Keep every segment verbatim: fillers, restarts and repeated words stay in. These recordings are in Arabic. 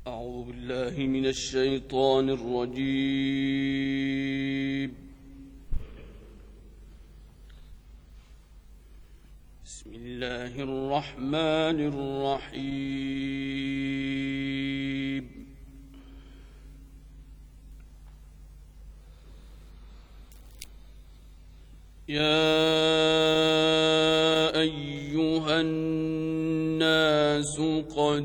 أعوذ بالله من الشيطان الرجيم. بسم الله الرحمن الرحيم. يا أيها الناس قد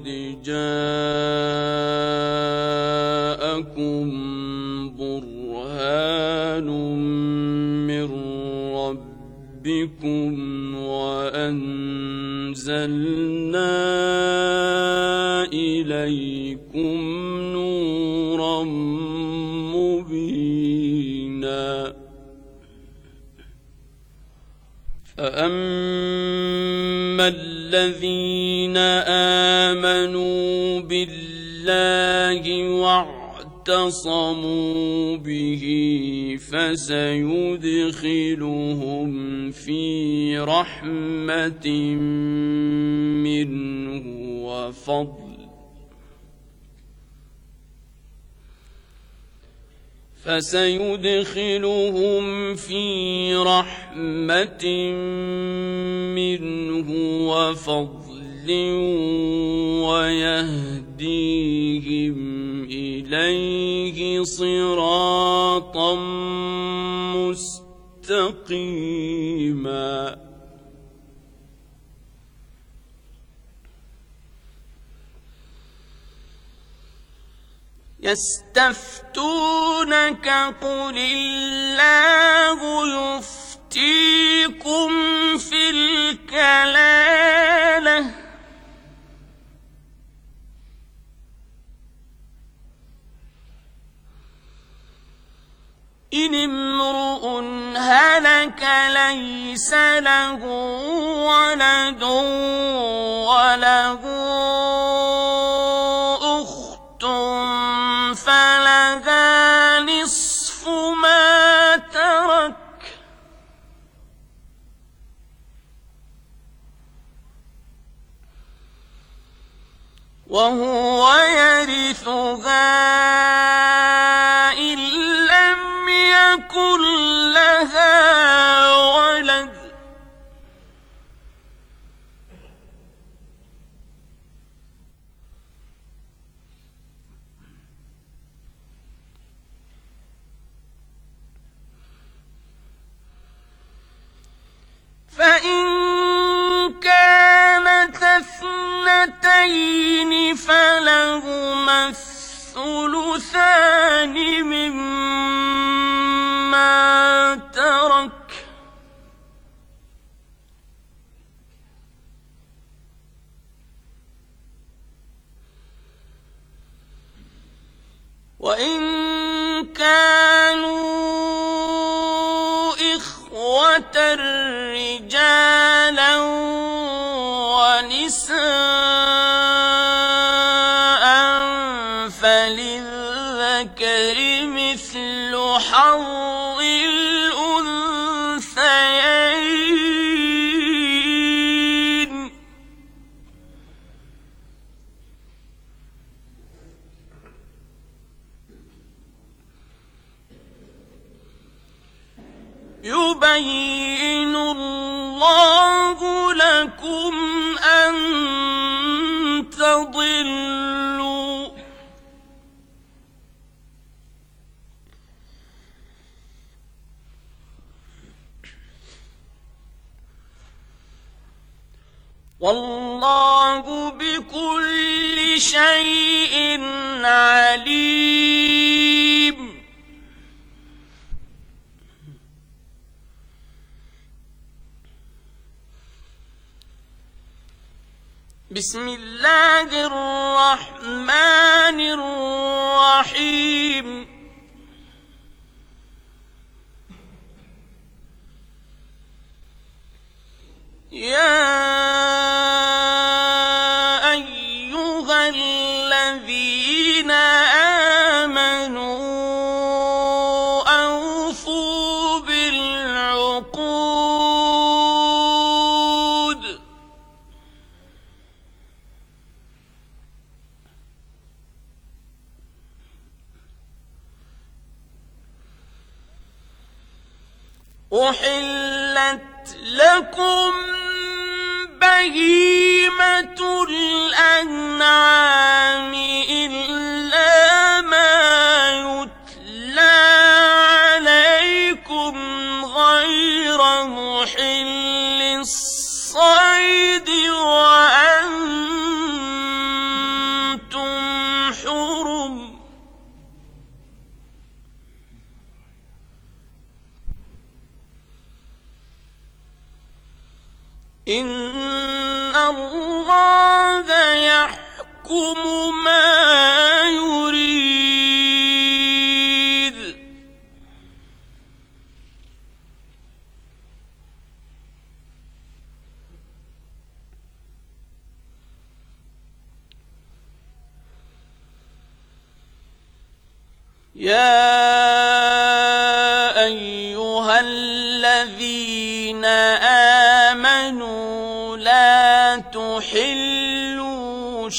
جاءكم برهان من ربكم وأنزلنا إليكم نورا مبينا. فأما الذين آمنوا بالله واعتصموا به فسيدخلهم في رحمة منه وفضل فسيدخلهم في رحمة منه وفضل ويهديهم إليه صراطا مستقيما. يستفتونك قل الله يفتيكم في الكلالة إن امرؤ هلك ليس له ولد وله أخت فلها نصف ما ترك وهو يرثها إن لم يكن لها ولد فإن كانت اثنتين فلهما الثلثان مما ترك وإن كانوا إخوة رجالا ونساء فللذكر مثل حظ الأنثيين يبين الله لكم أن تضلوا والله بكل شيء عليم. بسم الله الرحمن الرحيم. يا أيها الذين آمنوا أوفوا بالعقود أحلت لكم بهيمة الأنعام إلا ما يتلى عليكم غير محل الصيد وأنتم حرم. إن الله يحكم ما يريد. يا أيها الذين آمنوا لا تحلوا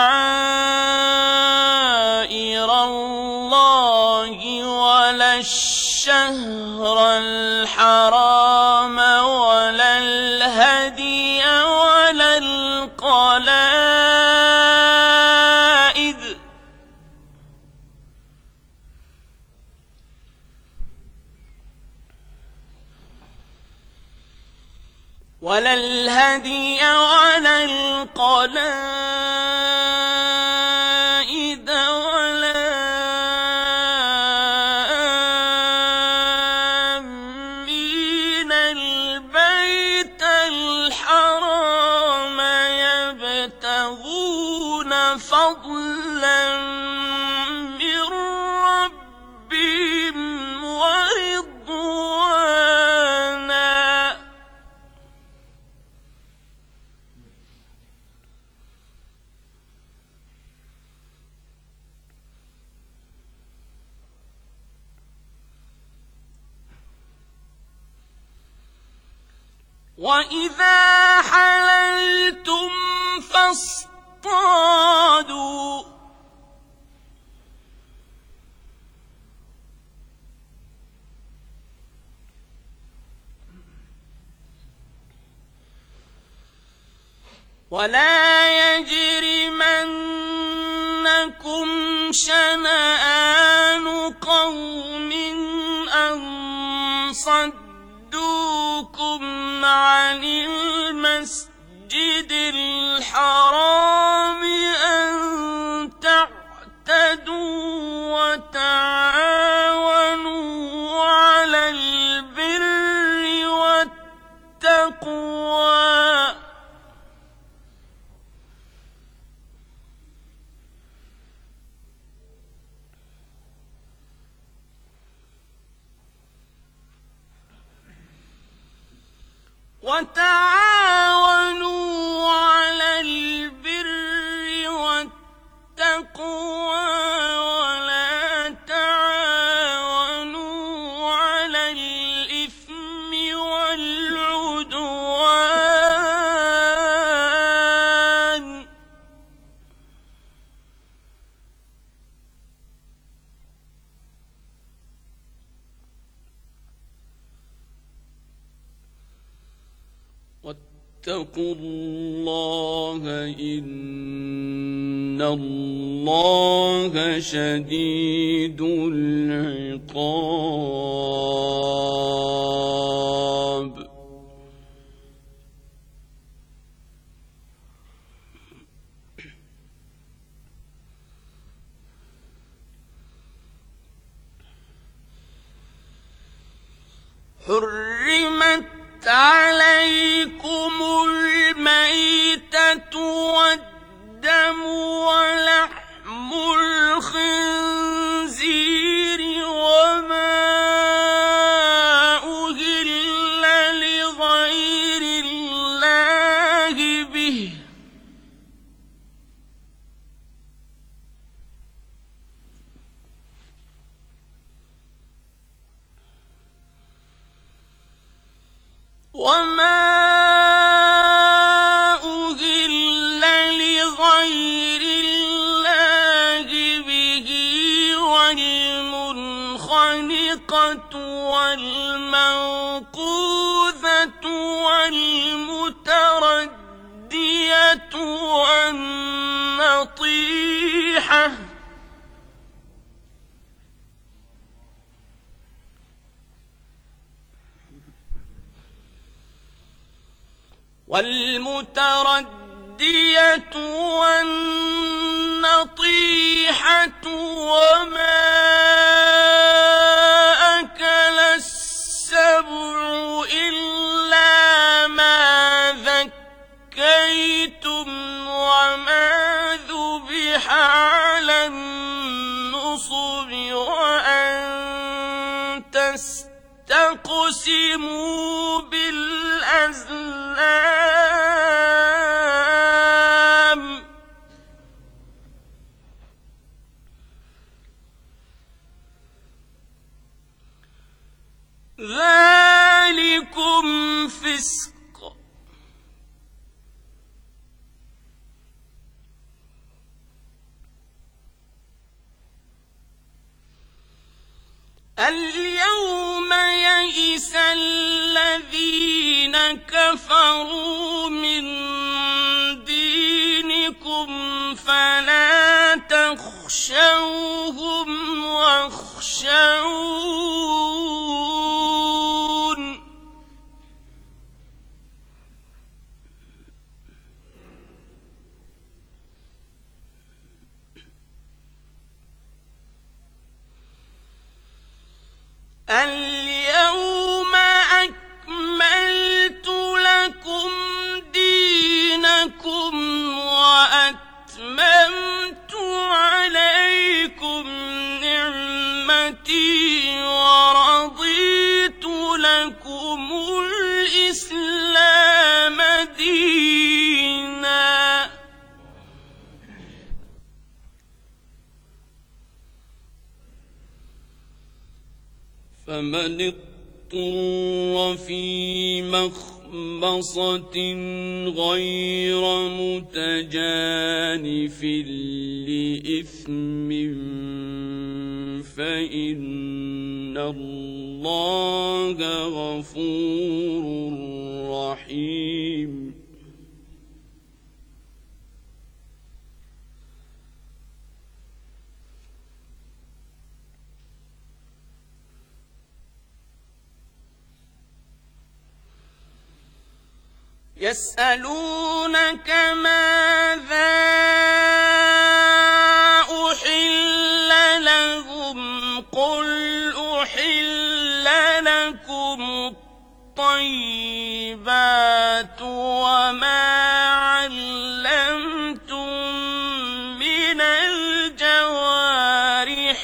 شعائر الله ولا الشهر الحرام ولا الهدي ولا القلائد ولا الهدي ولا القلائد ولا آمين البيت الحرام يبتغون فضلا من ربهم ورضوانا. وإذا حللتم فاصطادوا ولا يجرمنكم شنآن قوم أن صدوكم عن المسجد الحرام أن تعتدوا وتعاونوا على البر والتقوى وتعاونوا على البر والتقوى ولا تعاونوا على الإثم والعدوان. واتقوا الله إن الله شديد العقاب. حرمت عليكم الميتة والدم ولحم الخنزير وما أهل لغير الله به وما أهل لغير الله به والمنخنقة والموقوذة والمتردية والنطيحة والمتردية والنطيحة وما أكل السبع إلا ما ذكيتم وما ذبح على النصب وأن تستقسموا بالأزلام ذلكم فسق اليوم يئس الذين كفروا من دينكم فلا تخشوهم واخشون اليوم أكملت لكم دينكم وأتممت عليكم نعمتي ورضيت لكم الإسلام دينا فمن اضطر في مخمصة غير متجانف لإثم فإن الله غفور رحيم يسألونك ماذا أحل لهم قل أحل لكم الطيبات وما علمتم من الجوارح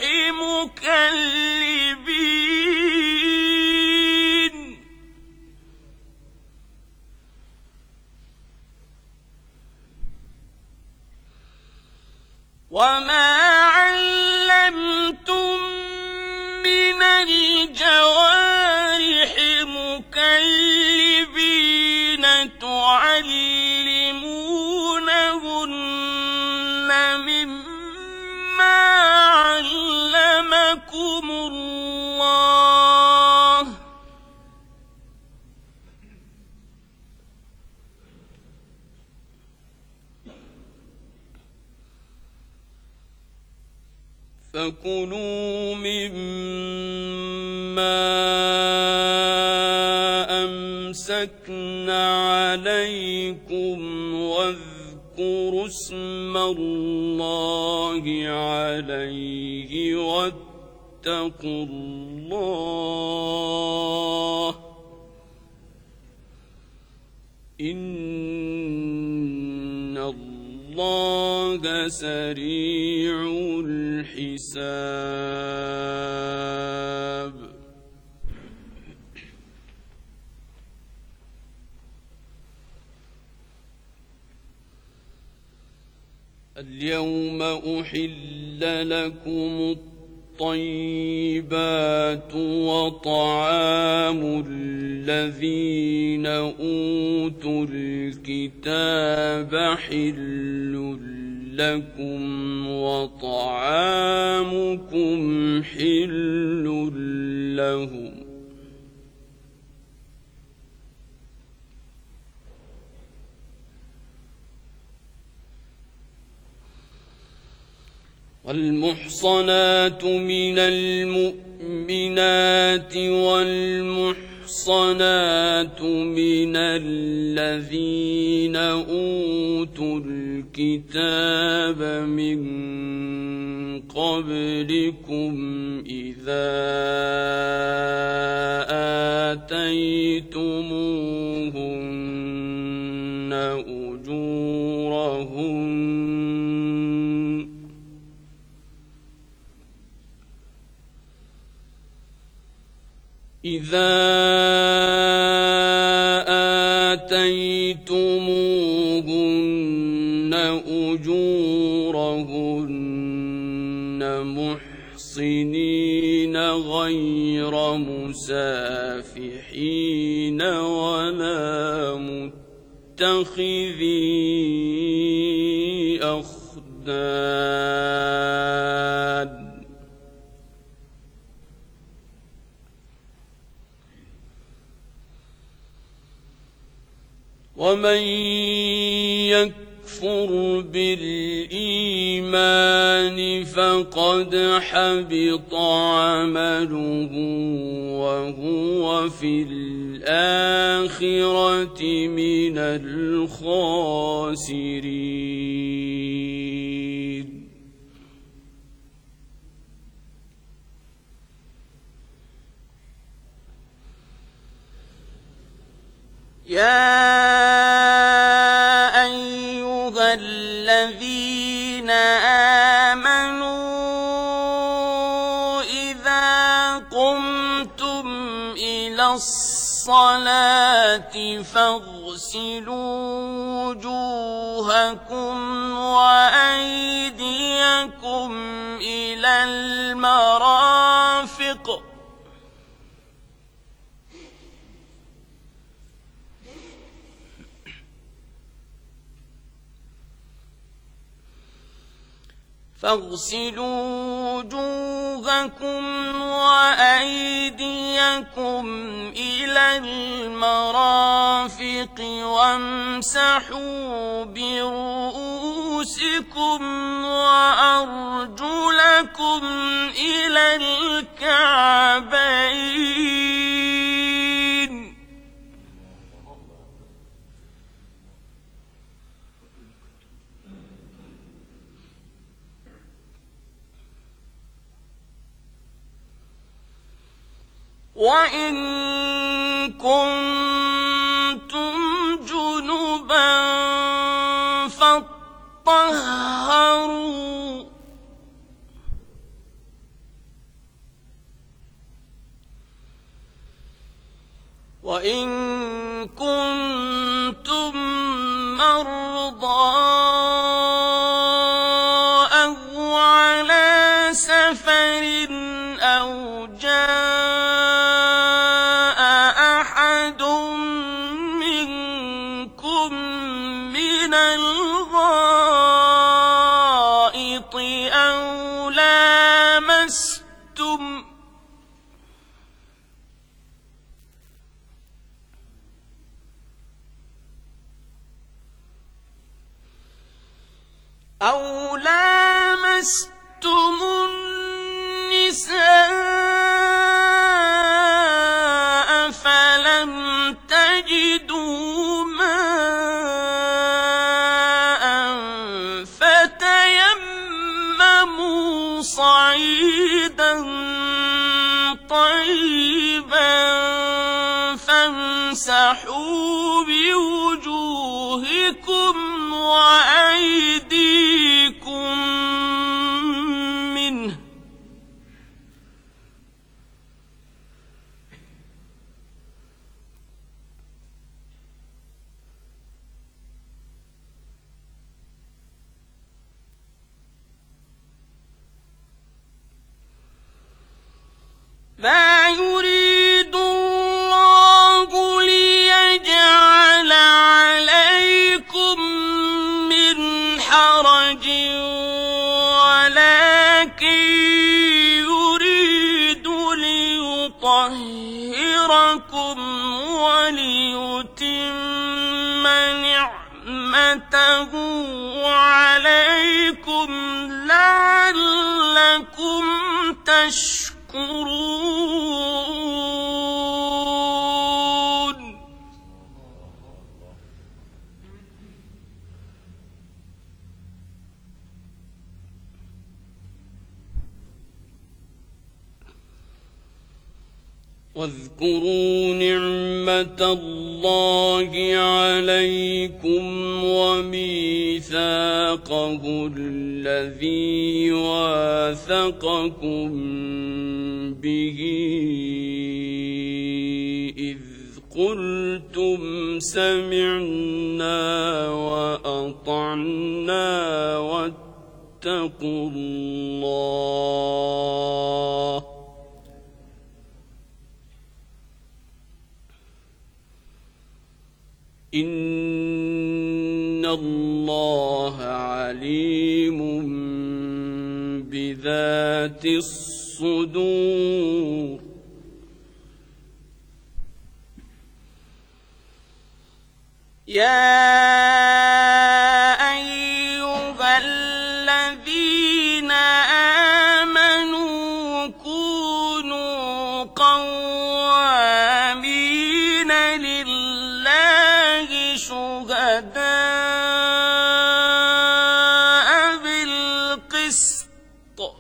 مكلبين وما علمتم من الجوارح مكلبين تعلمونهن مما علمكم الله فكلوا مما أمسكنا عليكم واذكروا اسم الله عليه واتقوا الله إن الله سريع الحساب اليوم أحل لكم الطيبات وطعام الذين أوتوا الكتاب حل لكم وطعامكم حل لهم والمحصنات من المؤمنات والمحصنات من الذين أوتوا الكتاب من قبلكم إذا آتيتموهن أجورهن إذا آتيتموهن أجورهن محصنين غير مسافحين ولا متخذي أخدان ومن يكفر بالإيمان فقد حبط عمله وهو في الآخرة من الخاسرين يا أيها الذين آمنوا إذا قمتم إلى الصلاة فاغسلوا وجوهكم وأيديكم إلى المرافق فاغسلوا وجوهكم وأيديكم إلى المرافق وامسحوا برؤوسكم وأرجلكم إلى الكعبين وإن كنتم جنبا فاطهروا وإن كنتم مرضى أو على سفر أو جاء أحد منكم من الغائط أو لامستم أو لامستم النساء فلم تجدوا ماء فتيمموا صعيدا طيبا فامسحوا بوجوهكم وأيديكم منه ما يريد الله ليجعل عليكم من حرج ولكن يريد ليطهركم وليتم نعمته عليكم لعلكم تشكرون. واذكروا نعمة الله عليكم وميثاقه الذي واثقكم به إذ قلتم سمعنا وأطعنا واتقوا الله إن الله عليم بذات الصدور. يا أيها الذين آمنوا كونوا قوامين لله شهداء بالقسط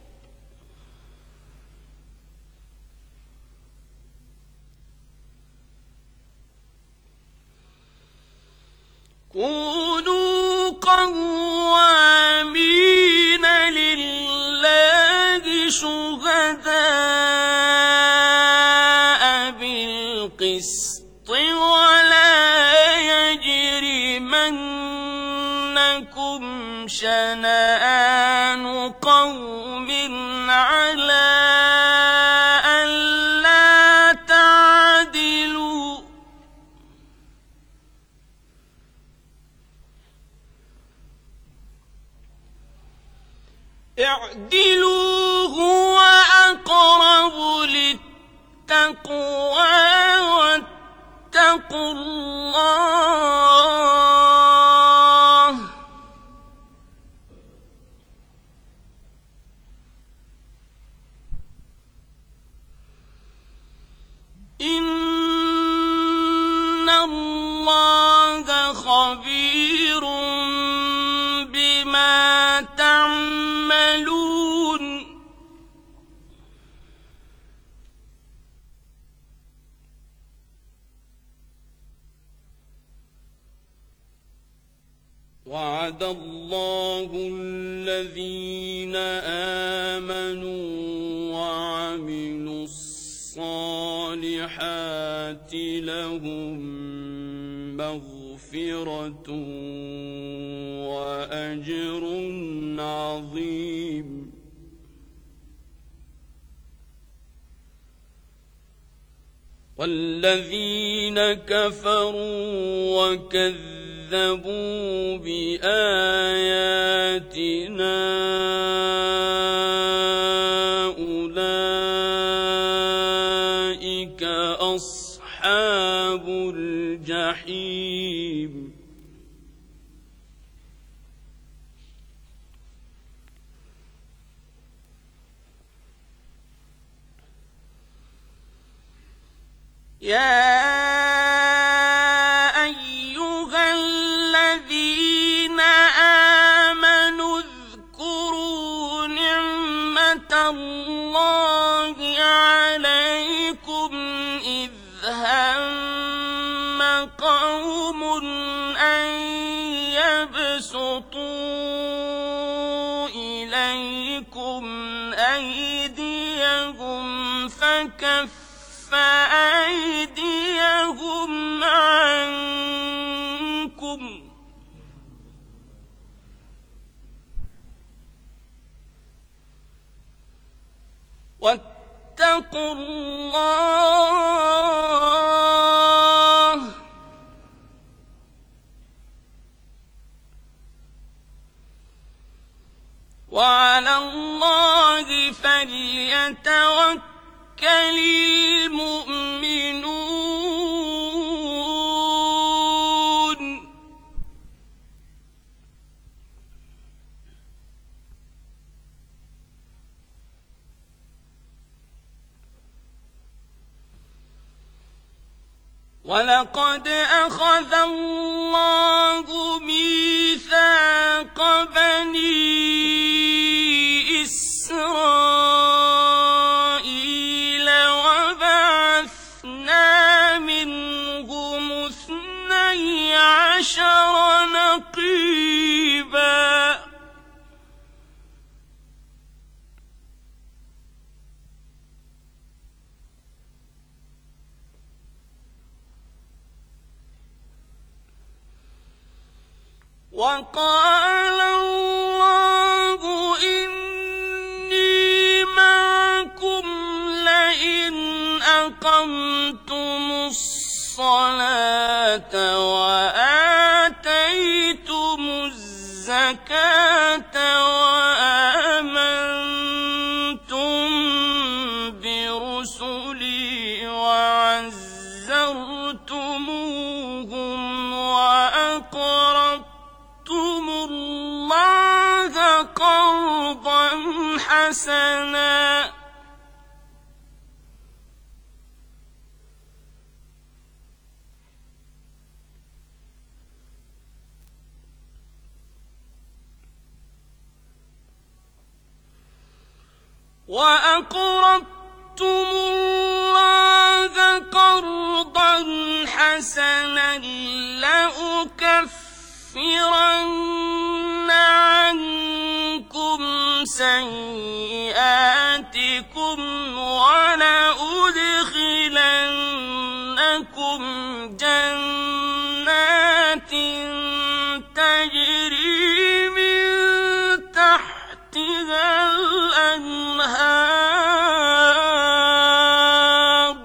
كونوا قوامين لله شهداء بالقسط ولا يجرمنكم شنآن قوم على ألا تعدلوا اعدلوا هو أقرب للتقوى واتقوا الله إن الله خبير بما تعملون. وعد الله الذين آمنوا وعملوا الصالحات لهم مغفرة وأجر عظيم. والذين كفروا وكذبوا بآياتنا أولئك أصحاب الجحيم. يا أيها الذين آمنوا اذكروا نعمة الله عليكم إذ هم قوم أن يبسطوا إليكم أيديهم فكف فأيديهم عنكم واتقوا الله وعلى الله فليتوكل المؤمنون ولقد أخذ الله ميثاق بني إسرائيل وبعثنا منهم اثني عشر نقيبا وقال الله إني معكم لئن أقمتم الصلاة وآتيتم الزكاة وآمنتم برسلي وعزرتموهم وأقرضتم الله قرضا حسنا وأقرضتم الله قرضا حسنا لأكفرن عنكم سيئاتكم ولأدخلنكم جنات تجري من تحتها الأنهار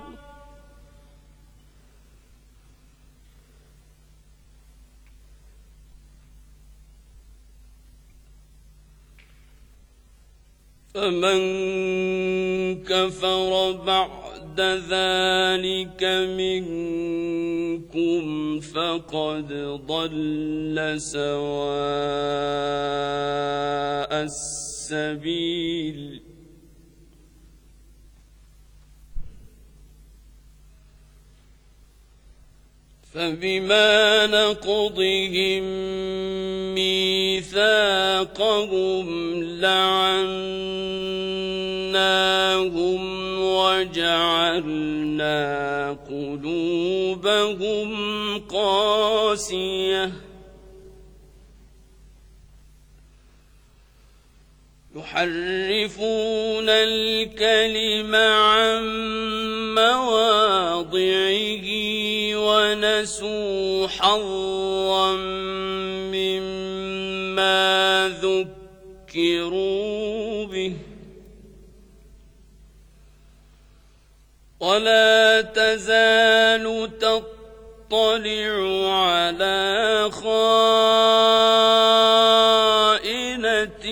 فمن كفر بعد ذلك منكم فقد ضل سواء السبيل فبما نقضهم ميثاقهم لعناهم وجعلنا قلوبهم قاسية يحرفون الكلم عن مواضعه ونسوا حظا مما ذكروا به ولا تزال تطلع على خائنة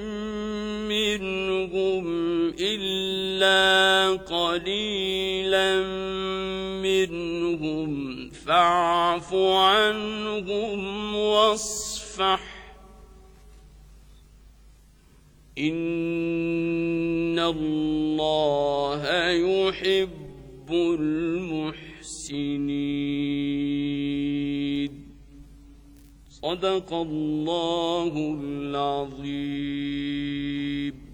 منهم إلا قليلا منهم فاعف عنهم واصفح إن الله يحب المحسنين صدق الله العظيم.